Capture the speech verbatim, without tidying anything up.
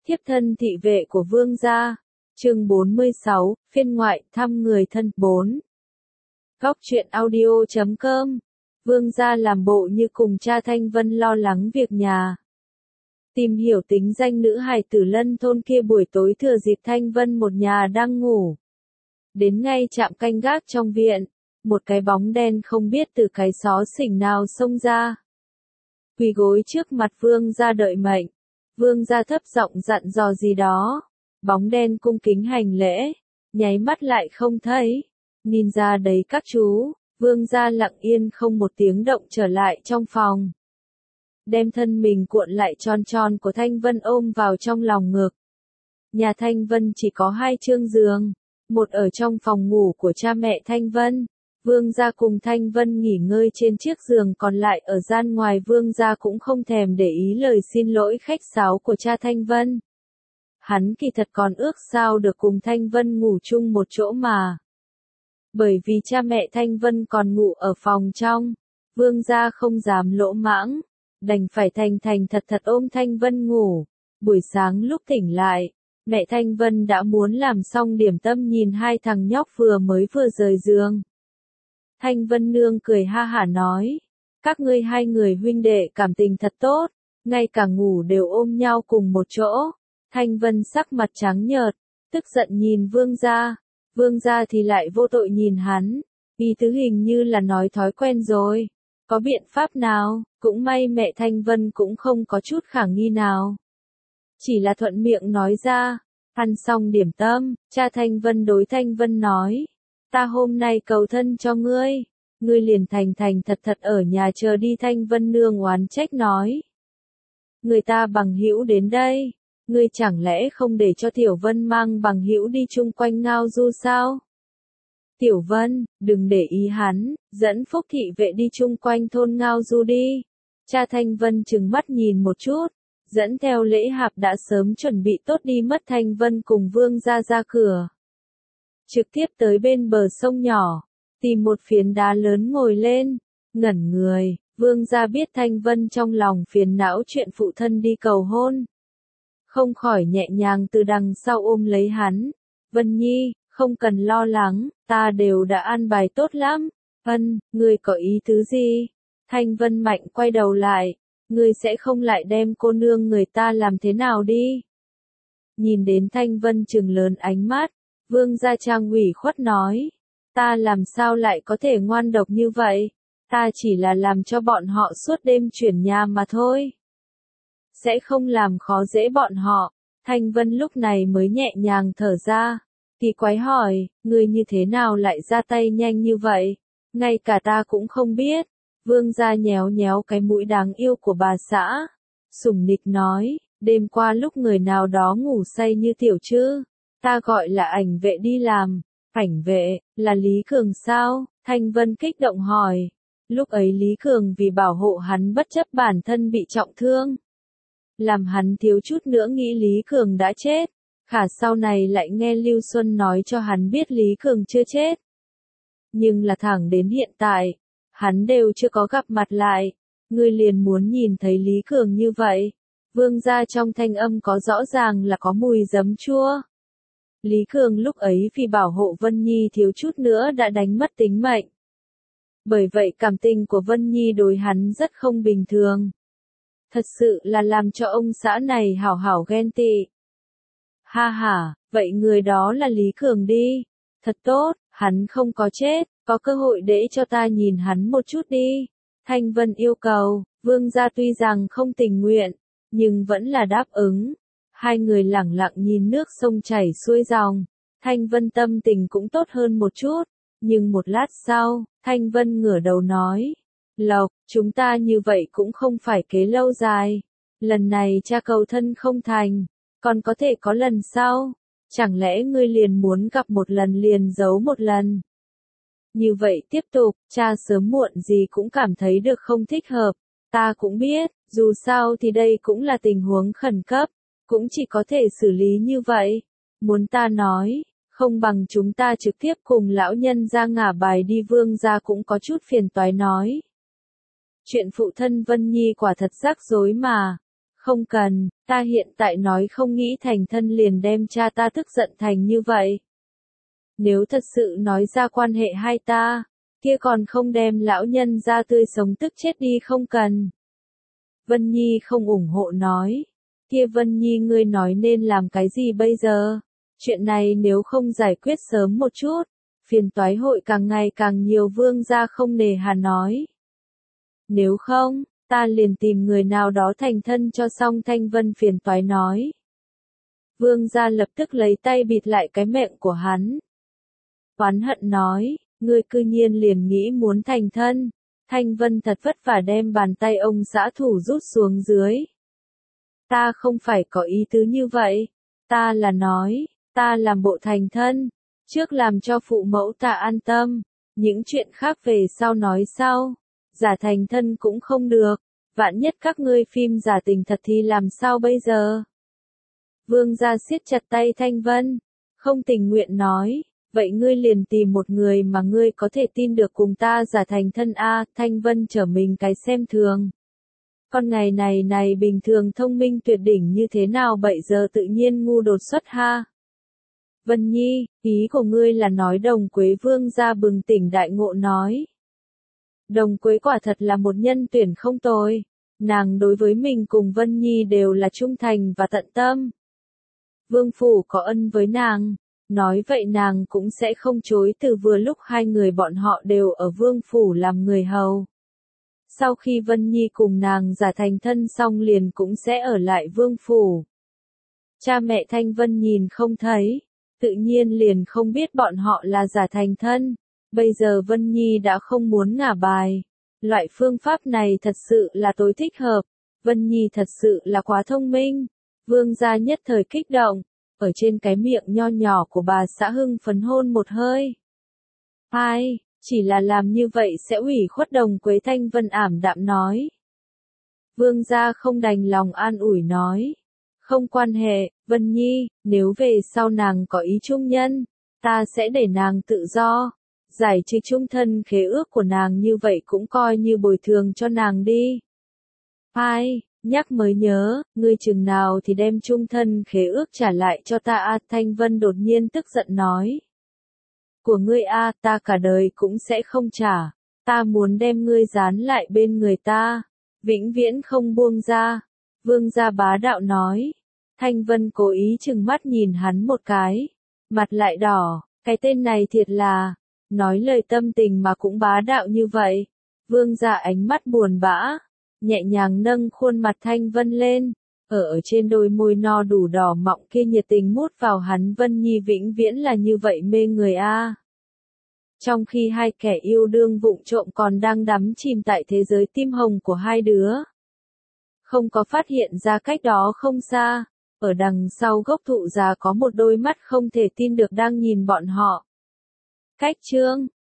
Thiếp thân thị vệ của vương gia. Chương bốn mươi sáu, phiên ngoại, thăm người thân. bốn. Góc truyện audio chấm com. Vương gia làm bộ như cùng cha Thanh Vân lo lắng việc nhà. Tìm hiểu tính danh nữ hài tử Lân thôn kia buổi tối thừa dịp Thanh Vân một nhà đang ngủ. Đến ngay trạm canh gác trong viện, một cái bóng đen không biết từ cái xó xỉnh nào xông ra. Quỳ gối trước mặt vương gia đợi mệnh. Vương gia thấp giọng dặn dò gì đó. Bóng đen cung kính hành lễ, nháy mắt lại không thấy. Nhìn ra đấy các chú, vương gia lặng yên không một tiếng động trở lại trong phòng. Đem thân mình cuộn lại tròn tròn của Thanh Vân ôm vào trong lòng ngực. Nhà Thanh Vân chỉ có hai chương giường, một ở trong phòng ngủ của cha mẹ Thanh Vân. Vương gia cùng Thanh Vân nghỉ ngơi trên chiếc giường còn lại ở gian ngoài. Vương gia cũng không thèm để ý lời xin lỗi khách sáo của cha Thanh Vân. Hắn kỳ thật còn ước sao được cùng Thanh Vân ngủ chung một chỗ mà. Bởi vì cha mẹ Thanh Vân còn ngủ ở phòng trong, vương gia không dám lỗ mãng, đành phải thành thành thật thật ôm Thanh Vân ngủ. Buổi sáng lúc tỉnh lại, mẹ Thanh Vân đã muốn làm xong điểm tâm nhìn hai thằng nhóc vừa mới vừa rời giường. Thanh Vân nương cười ha hả nói, các ngươi hai người huynh đệ cảm tình thật tốt, ngay cả ngủ đều ôm nhau cùng một chỗ. Thanh Vân sắc mặt trắng nhợt, tức giận nhìn vương gia, vương gia thì lại vô tội nhìn hắn, ý tứ hình như là nói thói quen rồi, có biện pháp nào, cũng may mẹ Thanh Vân cũng không có chút khả nghi nào. Chỉ là thuận miệng nói ra, ăn xong điểm tâm, cha Thanh Vân đối Thanh Vân nói, ta hôm nay cầu thân cho ngươi, ngươi liền thành thành thật thật ở nhà chờ đi. Thanh Vân nương oán trách nói, người ta bằng hữu đến đây. Ngươi chẳng lẽ không để cho Tiểu Vân mang bằng hữu đi chung quanh ngao du sao? Tiểu Vân, đừng để ý hắn, dẫn Phúc thị vệ đi chung quanh thôn ngao du đi. Cha Thanh Vân trừng mắt nhìn một chút, dẫn theo Lễ Hạp đã sớm chuẩn bị tốt đi mất. Thanh Vân cùng vương gia ra cửa. Trực tiếp tới bên bờ sông nhỏ, tìm một phiến đá lớn ngồi lên, ngẩn người. Vương gia biết Thanh Vân trong lòng phiền não chuyện phụ thân đi cầu hôn. Không khỏi nhẹ nhàng từ đằng sau ôm lấy hắn. Vân Nhi, không cần lo lắng, ta đều đã an bài tốt lắm. Vân, ngươi có ý tứ gì? Thanh Vân mạnh quay đầu lại, ngươi sẽ không lại đem cô nương người ta làm thế nào đi? Nhìn đến Thanh Vân trừng lớn ánh mắt, vương gia trang ủy khuất nói, ta làm sao lại có thể ngoan độc như vậy? Ta chỉ là làm cho bọn họ suốt đêm chuyển nhà mà thôi. Sẽ không làm khó dễ bọn họ. Thanh Vân lúc này mới nhẹ nhàng thở ra. Kỳ quái hỏi, ngươi như thế nào lại ra tay nhanh như vậy? Ngay cả ta cũng không biết. Vương gia nhéo nhéo cái mũi đáng yêu của bà xã. Sủng nịch nói, đêm qua lúc người nào đó ngủ say như Tiểu Trư, ta gọi là ảnh vệ đi làm. Ảnh vệ, là Lý Cường sao? Thanh Vân kích động hỏi. Lúc ấy Lý Cường vì bảo hộ hắn bất chấp bản thân bị trọng thương. Làm hắn thiếu chút nữa nghĩ Lý Cường đã chết. Khả sau này lại nghe Lưu Xuân nói cho hắn biết Lý Cường chưa chết. Nhưng là thẳng đến hiện tại, hắn đều chưa có gặp mặt lại. Ngươi liền muốn nhìn thấy Lý Cường như vậy. Vương gia trong thanh âm có rõ ràng là có mùi giấm chua. Lý Cường lúc ấy vì bảo hộ Vân Nhi thiếu chút nữa đã đánh mất tính mệnh. Bởi vậy cảm tình của Vân Nhi đối hắn rất không bình thường. Thật sự là làm cho ông xã này hảo hảo ghen tị. Ha ha, vậy người đó là Lý Cường đi. Thật tốt, hắn không có chết, có cơ hội để cho ta nhìn hắn một chút đi. Thanh Vân yêu cầu, vương gia tuy rằng không tình nguyện, nhưng vẫn là đáp ứng. Hai người lẳng lặng nhìn nước sông chảy xuôi dòng. Thanh Vân tâm tình cũng tốt hơn một chút. Nhưng một lát sau, Thanh Vân ngửa đầu nói. Lộc, chúng ta như vậy cũng không phải kế lâu dài. Lần này cha cầu thân không thành, còn có thể có lần sau. Chẳng lẽ ngươi liền muốn gặp một lần liền giấu một lần? Như vậy tiếp tục, cha sớm muộn gì cũng cảm thấy được không thích hợp. Ta cũng biết, dù sao thì đây cũng là tình huống khẩn cấp, cũng chỉ có thể xử lý như vậy. Muốn ta nói, không bằng chúng ta trực tiếp cùng lão nhân ra ngả bài đi. Vương gia cũng có chút phiền toái nói. Chuyện phụ thân Vân Nhi quả thật rắc rối mà. Không cần, ta hiện tại nói không nghĩ thành thân liền đem cha ta tức giận thành như vậy. Nếu thật sự nói ra quan hệ hai ta, kia còn không đem lão nhân ra tươi sống tức chết đi không cần. Vân Nhi không ủng hộ nói. Kia Vân Nhi ngươi nói nên làm cái gì bây giờ? Chuyện này nếu không giải quyết sớm một chút, phiền toái hội càng ngày càng nhiều vương gia không nề hà nói. Nếu không, ta liền tìm người nào đó thành thân cho xong Thanh Vân phiền toái nói. Vương gia lập tức lấy tay bịt lại cái miệng của hắn. Oán hận nói, ngươi cư nhiên liền nghĩ muốn thành thân. Thanh Vân thật vất vả đem bàn tay ông xã thủ rút xuống dưới. Ta không phải có ý tứ như vậy. Ta là nói, ta làm bộ thành thân. Trước làm cho phụ mẫu ta an tâm. Những chuyện khác về sau nói sau. Giả thành thân cũng không được. Vạn nhất các ngươi phim giả tình thật thì làm sao bây giờ? Vương gia siết chặt tay Thanh Vân. Không tình nguyện nói. Vậy ngươi liền tìm một người mà ngươi có thể tin được cùng ta giả thành thân a. Thanh Vân trở mình cái xem thường. Con ngày này này bình thường thông minh tuyệt đỉnh như thế nào bây giờ tự nhiên ngu đột xuất ha. Vân Nhi, ý của ngươi là nói Đồng Quế Vương gia bừng tỉnh đại ngộ nói. Đồng Quế quả thật là một nhân tuyển không tồi. Nàng đối với mình cùng Vân Nhi đều là trung thành và tận tâm. Vương phủ có ân với nàng. Nói vậy nàng cũng sẽ không chối từ vừa lúc hai người bọn họ đều ở vương phủ làm người hầu. Sau khi Vân Nhi cùng nàng giả thành thân xong liền cũng sẽ ở lại vương phủ. Cha mẹ Thanh Vân nhìn không thấy, tự nhiên liền không biết bọn họ là giả thành thân. Bây giờ Vân Nhi đã không muốn ngả bài. Loại phương pháp này thật sự là tối thích hợp. Vân Nhi thật sự là quá thông minh. Vương gia nhất thời kích động. Ở trên cái miệng nho nhỏ của bà xã hưng phấn hôn một hơi. Ai, chỉ là làm như vậy sẽ ủy khuất Đồng Quế. Thanh Vân ảm đạm nói. Vương gia không đành lòng an ủi nói. Không quan hệ, Vân Nhi, nếu về sau nàng có ý chung nhân, ta sẽ để nàng tự do. Giải trừ chung thân khế ước của nàng như vậy cũng coi như bồi thường cho nàng đi. Ai, nhắc mới nhớ, ngươi chừng nào thì đem chung thân khế ước trả lại cho ta a. Thanh Vân đột nhiên tức giận nói. Của ngươi a, ta cả đời cũng sẽ không trả. Ta muốn đem ngươi dán lại bên người ta. Vĩnh viễn không buông ra. Vương gia bá đạo nói. Thanh Vân cố ý chừng mắt nhìn hắn một cái. Mặt lại đỏ, cái tên này thiệt là, nói lời tâm tình mà cũng bá đạo như vậy. Vương gia ánh mắt buồn bã, nhẹ nhàng nâng khuôn mặt Thanh Vân lên. Ở ở trên đôi môi no đủ đỏ mọng kia nhiệt tình mút vào hắn. Vân Nhi vĩnh viễn là như vậy mê người a. Trong khi hai kẻ yêu đương vụng trộm còn đang đắm chìm tại thế giới tim hồng của hai đứa. Không có phát hiện ra cách đó không xa, ở đằng sau gốc thụ già có một đôi mắt không thể tin được đang nhìn bọn họ. Cách chương